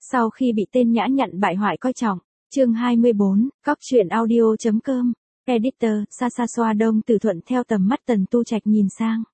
Sau khi bị tên nhã nhặn bại hoại coi trọng, chương 24, Cóc truyện audio.com, editor, Sa xoa Đông Tử thuận theo tầm mắt Tần Tu Trạch nhìn sang.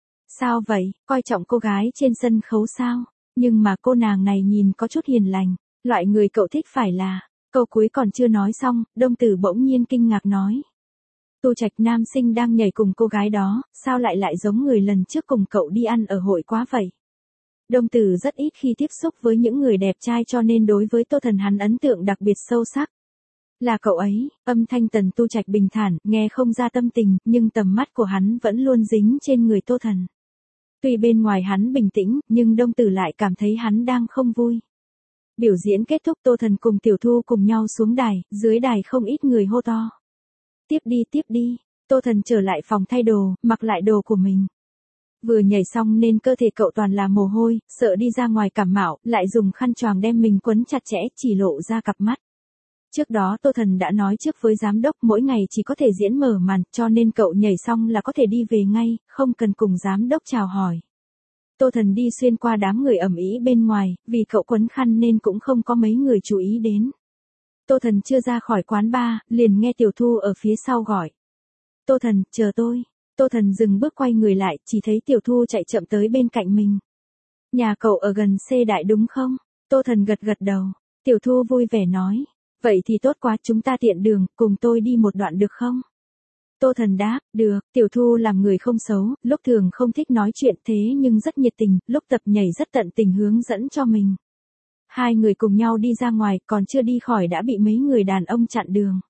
Sao vậy, coi trọng cô gái trên sân khấu sao? Nhưng mà cô nàng này nhìn có chút hiền lành, loại người cậu thích phải là... Câu cuối còn chưa nói xong, Đông Tử bỗng nhiên kinh ngạc nói. Tu Trạch nam sinh đang nhảy cùng cô gái đó, sao lại giống người lần trước cùng cậu đi ăn ở hội quá vậy? Đông Tử rất ít khi tiếp xúc với những người đẹp trai cho nên đối với Tô Thần hắn ấn tượng đặc biệt sâu sắc. Là cậu ấy, âm thanh Tần Tu Trạch bình thản, nghe không ra tâm tình, nhưng tầm mắt của hắn vẫn luôn dính trên người Tô Thần. Tuy bên ngoài hắn bình tĩnh, nhưng Đông Tử lại cảm thấy hắn đang không vui. Biểu diễn kết thúc, Tô Thần cùng Tiểu Thu cùng nhau xuống đài, dưới đài không ít người hô to. Tiếp đi, Tô Thần trở lại phòng thay đồ, mặc lại đồ của mình. Vừa nhảy xong nên cơ thể cậu toàn là mồ hôi, sợ đi ra ngoài cảm mạo, lại dùng khăn choàng đem mình quấn chặt chẽ, chỉ lộ ra cặp mắt. Trước đó Tô Thần đã nói trước với giám đốc mỗi ngày chỉ có thể diễn mở màn, cho nên cậu nhảy xong là có thể đi về ngay, không cần cùng giám đốc chào hỏi. Tô Thần đi xuyên qua đám người ầm ĩ bên ngoài, vì cậu quấn khăn nên cũng không có mấy người chú ý đến. Tô Thần chưa ra khỏi quán bar, liền nghe Tiểu Thu ở phía sau gọi. Tô Thần, chờ tôi. Tô Thần dừng bước quay người lại, chỉ thấy Tiểu Thu chạy chậm tới bên cạnh mình. Nhà cậu ở gần C Đại đúng không? Tô Thần gật đầu. Tiểu Thu vui vẻ nói. Vậy thì tốt quá, chúng ta tiện đường, cùng tôi đi một đoạn được không? Tô Thần đáp, được. Tiểu Thu làm người không xấu, lúc thường không thích nói chuyện thế nhưng rất nhiệt tình, lúc tập nhảy rất tận tình hướng dẫn cho mình. Hai người cùng nhau đi ra ngoài, còn chưa đi khỏi đã bị mấy người đàn ông chặn đường.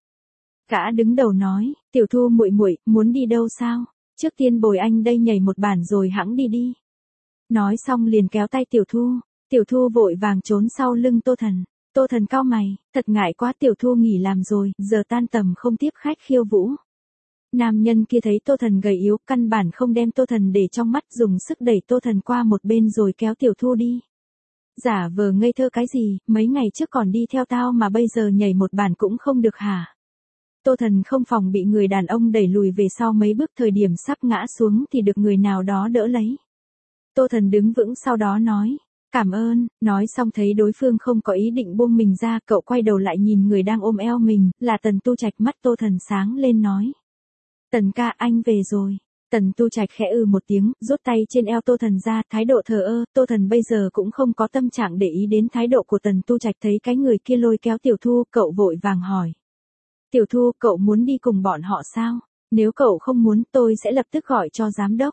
Gã đứng đầu nói, Tiểu Thu muội muội, muốn đi đâu sao? Trước tiên bồi anh đây nhảy một bản rồi hẵng đi. Nói xong liền kéo tay Tiểu Thu. Tiểu Thu vội vàng trốn sau lưng Tô Thần. Tô Thần cau mày, thật ngại quá, Tiểu Thu nghỉ làm rồi, giờ tan tầm không tiếp khách khiêu vũ. Nam nhân kia thấy Tô Thần gầy yếu, căn bản không đem Tô Thần để trong mắt, dùng sức đẩy Tô Thần qua một bên rồi kéo Tiểu Thu đi. Giả vờ ngây thơ cái gì, mấy ngày trước còn đi theo tao mà bây giờ nhảy một bản cũng không được hả? Tô Thần không phòng bị người đàn ông đẩy lùi về sau mấy bước, thời điểm sắp ngã xuống thì được người nào đó đỡ lấy. Tô Thần đứng vững sau đó nói, cảm ơn, nói xong thấy đối phương không có ý định buông mình ra, cậu quay đầu lại nhìn người đang ôm eo mình, là Tần Tu Trạch. Mắt Tô Thần sáng lên nói. Tần ca, anh về rồi. Tần Tu Trạch khẽ một tiếng, rút tay trên eo Tô Thần ra, thái độ thờ ơ. Tô Thần bây giờ cũng không có tâm trạng để ý đến thái độ của Tần Tu Trạch. Thấy cái người kia lôi kéo Tiểu Thu, cậu vội vàng hỏi. Tiểu Thu, cậu muốn đi cùng bọn họ sao? Nếu cậu không muốn, tôi sẽ lập tức gọi cho giám đốc.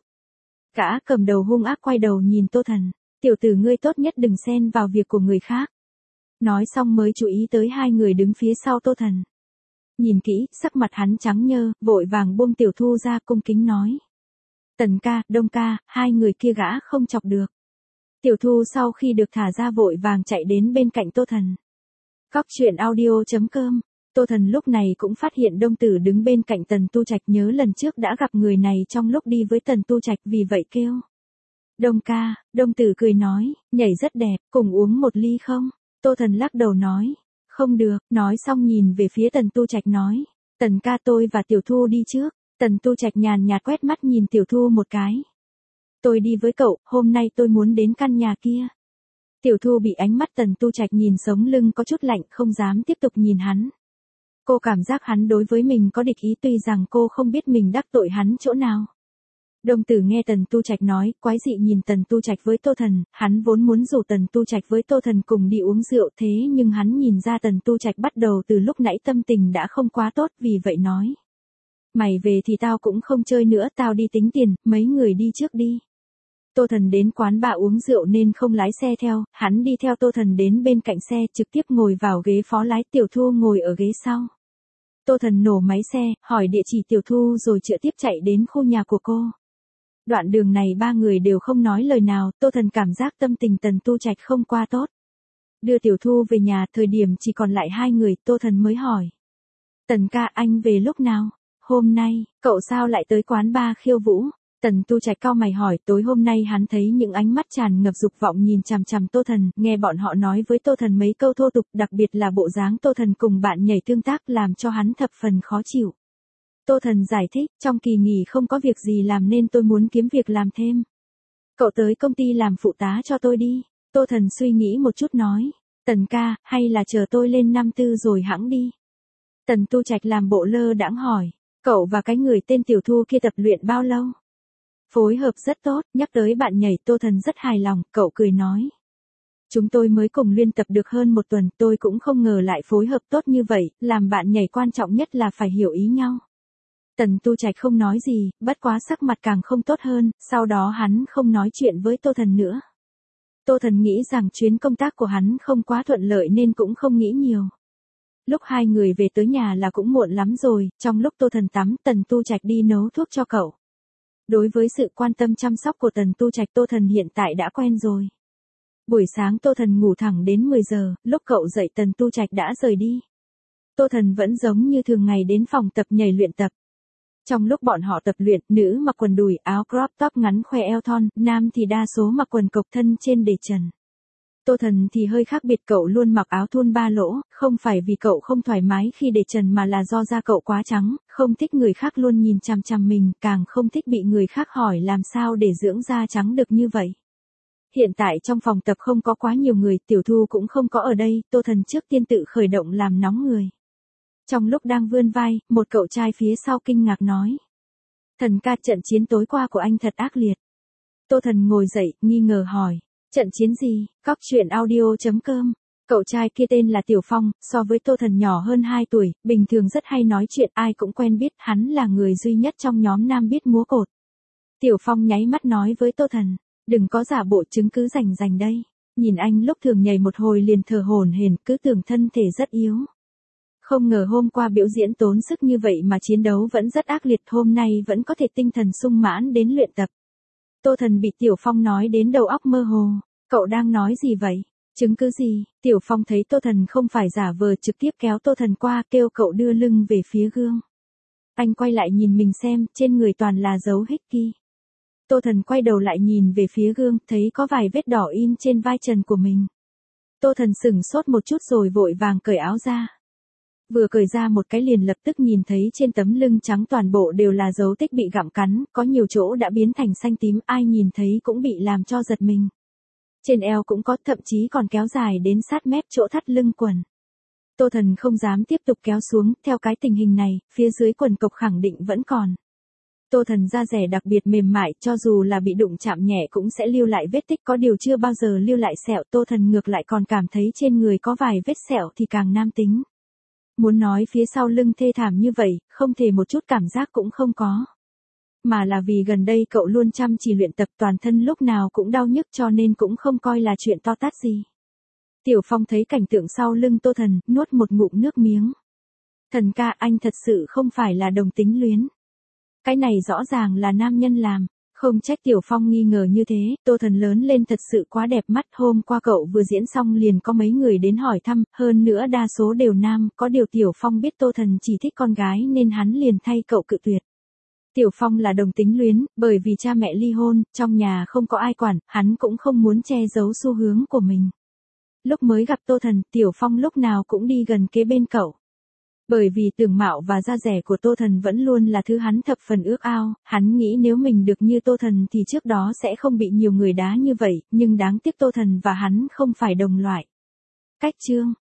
Gã cầm đầu hung ác quay đầu nhìn Tô Thần. Tiểu tử ngươi tốt nhất đừng xen vào việc của người khác. Nói xong mới chú ý tới hai người đứng phía sau Tô Thần. Nhìn kỹ, sắc mặt hắn trắng nhơ, vội vàng buông Tiểu Thu ra, cung kính nói. Tần ca, Đông ca, hai người kia gã không chọc được. Tiểu Thu sau khi được thả ra vội vàng chạy đến bên cạnh Tô Thần. Cóc truyện audio.com. Tô Thần lúc này cũng phát hiện Đông Tử đứng bên cạnh Tần Tu Trạch, nhớ lần trước đã gặp người này trong lúc đi với Tần Tu Trạch, vì vậy kêu. Đông ca, Đông Tử cười nói, nhảy rất đẹp, cùng uống một ly không? Tô Thần lắc đầu nói, không được, nói xong nhìn về phía Tần Tu Trạch nói, Tần ca, tôi và Tiểu Thu đi trước. Tần Tu Trạch nhàn nhạt quét mắt nhìn Tiểu Thu một cái. Tôi đi với cậu, hôm nay tôi muốn đến căn nhà kia. Tiểu Thu bị ánh mắt Tần Tu Trạch nhìn sống lưng có chút lạnh, không dám tiếp tục nhìn hắn. Cô cảm giác hắn đối với mình có địch ý, tuy rằng cô không biết mình đắc tội hắn chỗ nào. Đông Tử nghe Tần Tu Trạch nói, quái dị nhìn Tần Tu Trạch với Tô Thần, hắn vốn muốn rủ Tần Tu Trạch với Tô Thần cùng đi uống rượu, thế nhưng hắn nhìn ra Tần Tu Trạch bắt đầu từ lúc nãy tâm tình đã không quá tốt, vì vậy nói. Mày về thì tao cũng không chơi nữa, tao đi tính tiền, mấy người đi trước đi. Tô Thần đến quán bar uống rượu nên không lái xe theo, hắn đi theo Tô Thần đến bên cạnh xe, trực tiếp ngồi vào ghế phó lái, Tiểu Thu ngồi ở ghế sau. Tô Thần nổ máy xe, hỏi địa chỉ Tiểu Thu rồi trực tiếp chạy đến khu nhà của cô. Đoạn đường này ba người đều không nói lời nào, Tô Thần cảm giác tâm tình Tần Tu Trạch không qua tốt. Đưa Tiểu Thu về nhà, thời điểm chỉ còn lại hai người, Tô Thần mới hỏi. Tần ca, anh về lúc nào? Hôm nay, cậu sao lại tới quán bar khiêu vũ? Tần Tu Trạch cau mày hỏi, tối hôm nay hắn thấy những ánh mắt tràn ngập dục vọng nhìn chằm chằm Tô Thần, nghe bọn họ nói với Tô Thần mấy câu thô tục, đặc biệt là bộ dáng Tô Thần cùng bạn nhảy tương tác làm cho hắn thập phần khó chịu. Tô Thần giải thích, trong kỳ nghỉ không có việc gì làm nên tôi muốn kiếm việc làm thêm. Cậu tới công ty làm phụ tá cho tôi đi. Tô Thần suy nghĩ một chút nói. Tần ca, hay là chờ tôi lên năm tư rồi hẵng đi. Tần Tu Trạch làm bộ lơ đãng hỏi, cậu và cái người tên Tiểu Thu kia tập luyện bao lâu? Phối hợp rất tốt, nhắc tới bạn nhảy Tô Thần rất hài lòng, cậu cười nói. Chúng tôi mới cùng luyện tập được hơn một tuần, tôi cũng không ngờ lại phối hợp tốt như vậy, làm bạn nhảy quan trọng nhất là phải hiểu ý nhau. Tần Tu Trạch không nói gì, bất quá sắc mặt càng không tốt hơn, sau đó hắn không nói chuyện với Tô Thần nữa. Tô Thần nghĩ rằng chuyến công tác của hắn không quá thuận lợi nên cũng không nghĩ nhiều. Lúc hai người về tới nhà là cũng muộn lắm rồi, trong lúc Tô Thần tắm, Tần Tu Trạch đi nấu thuốc cho cậu. Đối với sự quan tâm chăm sóc của Tần Tu Trạch, Tô Thần hiện tại đã quen rồi. Buổi sáng Tô Thần ngủ thẳng đến 10 giờ, lúc cậu dậy Tần Tu Trạch đã rời đi. Tô Thần vẫn giống như thường ngày đến phòng tập nhảy luyện tập. Trong lúc bọn họ tập luyện, nữ mặc quần đùi, áo crop top ngắn khoe eo thon, nam thì đa số mặc quần cộc thân trên để trần. Tô Thần thì hơi khác biệt, cậu luôn mặc áo thun ba lỗ, không phải vì cậu không thoải mái khi để trần mà là do da cậu quá trắng, không thích người khác luôn nhìn chằm chằm mình, càng không thích bị người khác hỏi làm sao để dưỡng da trắng được như vậy. Hiện tại trong phòng tập không có quá nhiều người, Tiểu Thu cũng không có ở đây, Tô Thần trước tiên tự khởi động làm nóng người. Trong lúc đang vươn vai, một cậu trai phía sau kinh ngạc nói. Thần ca, trận chiến tối qua của anh thật ác liệt. Tô Thần ngồi dậy, nghi ngờ hỏi. Trận chiến gì? Cóc truyện audio.com. Cậu trai kia tên là Tiểu Phong, so với Tô Thần nhỏ hơn 2 tuổi, bình thường rất hay nói chuyện, ai cũng quen biết, hắn là người duy nhất trong nhóm nam biết múa cột. Tiểu Phong nháy mắt nói với Tô Thần. Đừng có giả bộ, chứng cứ rành rành đây. Nhìn anh lúc thường nhảy một hồi liền thở hổn hển, cứ tưởng thân thể rất yếu. Không ngờ hôm qua biểu diễn tốn sức như vậy mà chiến đấu vẫn rất ác liệt, hôm nay vẫn có thể tinh thần sung mãn đến luyện tập. Tô Thần bị Tiểu Phong nói đến đầu óc mơ hồ. Cậu đang nói gì vậy? Chứng cứ gì? Tiểu Phong thấy Tô Thần không phải giả vờ, trực tiếp kéo Tô Thần qua, kêu cậu đưa lưng về phía gương. Anh quay lại nhìn mình xem, trên người toàn là dấu hickey. Tô Thần quay đầu lại nhìn về phía gương, thấy có vài vết đỏ in trên vai trần của mình. Tô Thần sửng sốt một chút rồi vội vàng cởi áo ra. Vừa cởi ra một cái liền lập tức nhìn thấy trên tấm lưng trắng toàn bộ đều là dấu tích bị gặm cắn, có nhiều chỗ đã biến thành xanh tím, ai nhìn thấy cũng bị làm cho giật mình. Trên eo cũng có, thậm chí còn kéo dài đến sát mép chỗ thắt lưng quần. Tô Thần không dám tiếp tục kéo xuống, theo cái tình hình này, phía dưới quần cộc khẳng định vẫn còn. Tô Thần da dẻ đặc biệt mềm mại, cho dù là bị đụng chạm nhẹ cũng sẽ lưu lại vết tích, có điều chưa bao giờ lưu lại sẹo. Tô Thần ngược lại còn cảm thấy trên người có vài vết sẹo thì càng nam tính. Muốn nói phía sau lưng thê thảm như vậy, không thể một chút cảm giác cũng không có. Mà là vì gần đây cậu luôn chăm chỉ luyện tập, toàn thân lúc nào cũng đau nhức cho nên cũng không coi là chuyện to tát gì. Tiểu Phong thấy cảnh tượng sau lưng Tô Thần, nuốt một ngụm nước miếng. Thần ca, anh thật sự không phải là đồng tính luyến. Cái này rõ ràng là nam nhân làm. Không trách Tiểu Phong nghi ngờ như thế, Tô Thần lớn lên thật sự quá đẹp mắt, hôm qua cậu vừa diễn xong liền có mấy người đến hỏi thăm, hơn nữa đa số đều nam, có điều Tiểu Phong biết Tô Thần chỉ thích con gái nên hắn liền thay cậu cự tuyệt. Tiểu Phong là đồng tính luyến, bởi vì cha mẹ ly hôn, trong nhà không có ai quản, hắn cũng không muốn che giấu xu hướng của mình. Lúc mới gặp Tô Thần, Tiểu Phong lúc nào cũng đi gần kế bên cậu. Bởi vì tướng mạo và da dẻ của Tô Thần vẫn luôn là thứ hắn thập phần ước ao, hắn nghĩ nếu mình được như Tô Thần thì trước đó sẽ không bị nhiều người đá như vậy, nhưng đáng tiếc Tô Thần và hắn không phải đồng loại. Cách chương